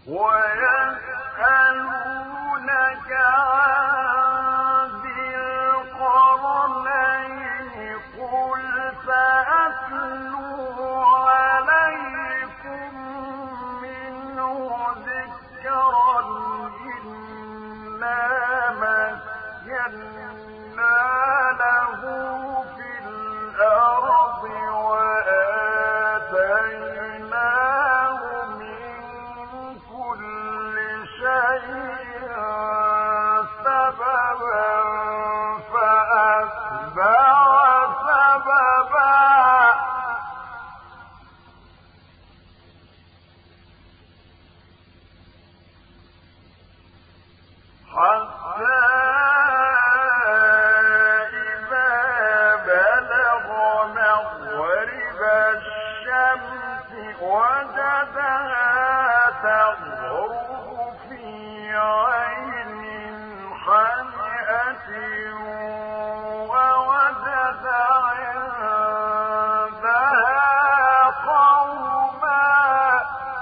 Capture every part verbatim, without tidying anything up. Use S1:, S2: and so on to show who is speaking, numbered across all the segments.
S1: ويسألونك عن ذي القرنين قل سأتلو عليكم منه ذكرا إنا مكنا له في الأرض وآتيناه من كل شيء سببا فأتبع سببا حتى إذا بلغ مغرب الشمس وجدها تغرب في عين حمئة ووجد عندها قوما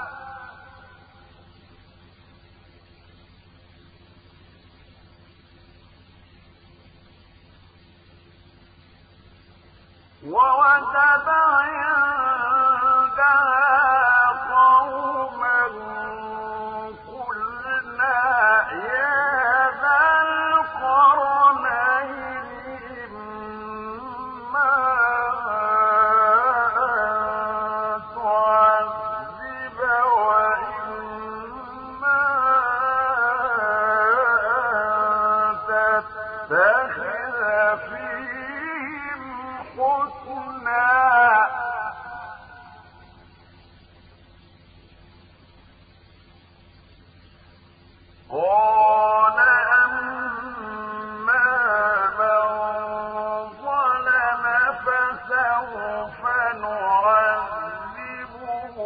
S1: ووجد عندها قوما قلنا يا ذا القرنين إما أن تعذب وإما أن تتخذ فيهم حسنا قال أما من ظلم فسوف نعذبه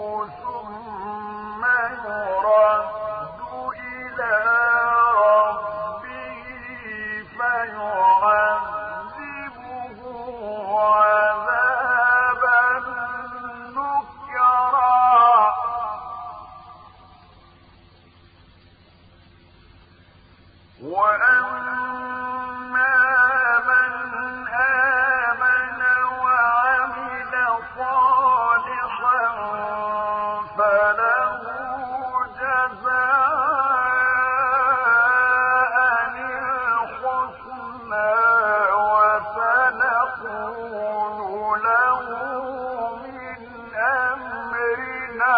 S1: ثم يرد إلى ربه فيعذبه عذابا نكرا وأما من آمن وعمل صالحا فله جزاء الحسنى وسنقول له من أمرنا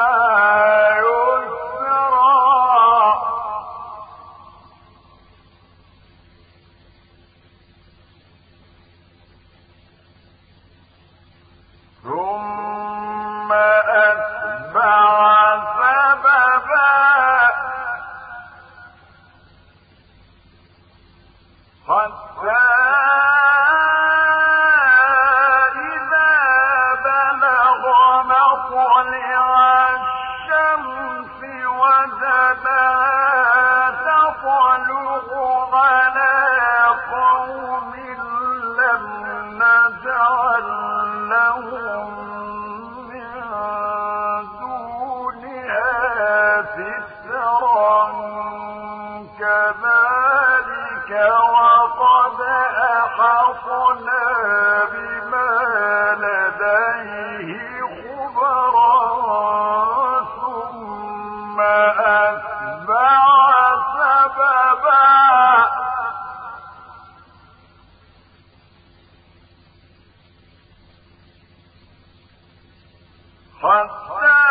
S1: ثم أتبع سببا حتى إذا بلغ مطلع الشمس وجدها تطلع على قوم لم نجعل لهم من دونها سترا كذلك وقد أحطنا بما لديه خبرا ثم أتبع سببا حتى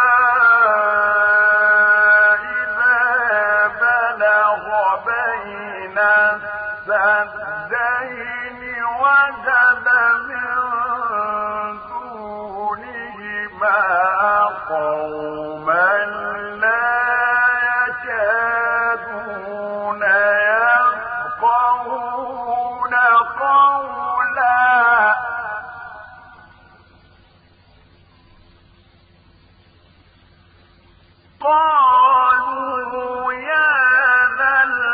S1: إذا بلغ بين السدين وجد من دونهما قوما لا يكادون يفقهون قولا قالوا يا ذا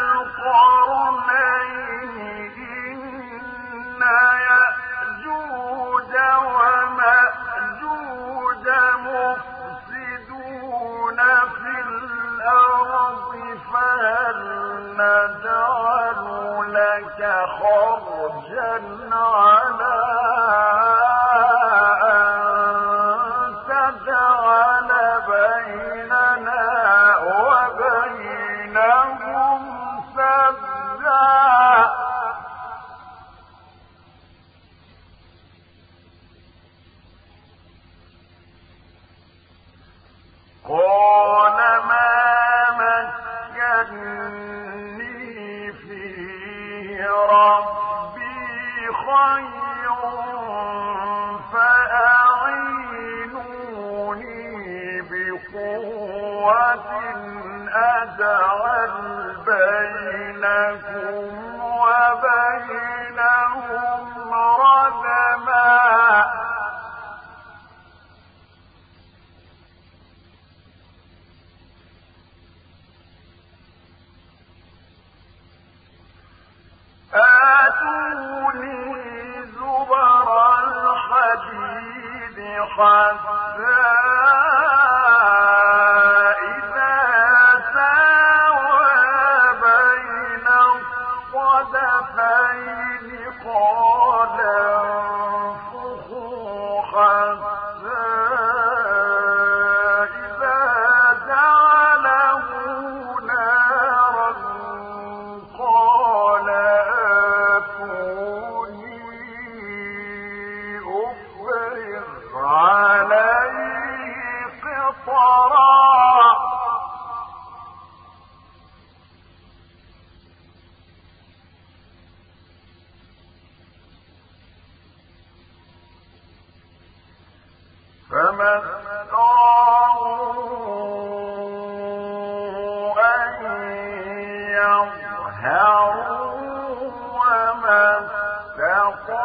S1: القرنين إن يأجوج ومأجوج مفسدون في الأرض قوة أجعل بينكم وبينهم ردما آتوني زبر الحديد حتى إذا ساوى بين الصدفين قال انفخوا حتى إذا جعله نارا قال آتوني أفرغ عليه قطرا فما استطاعوا أن يظهروا وما استطاعوا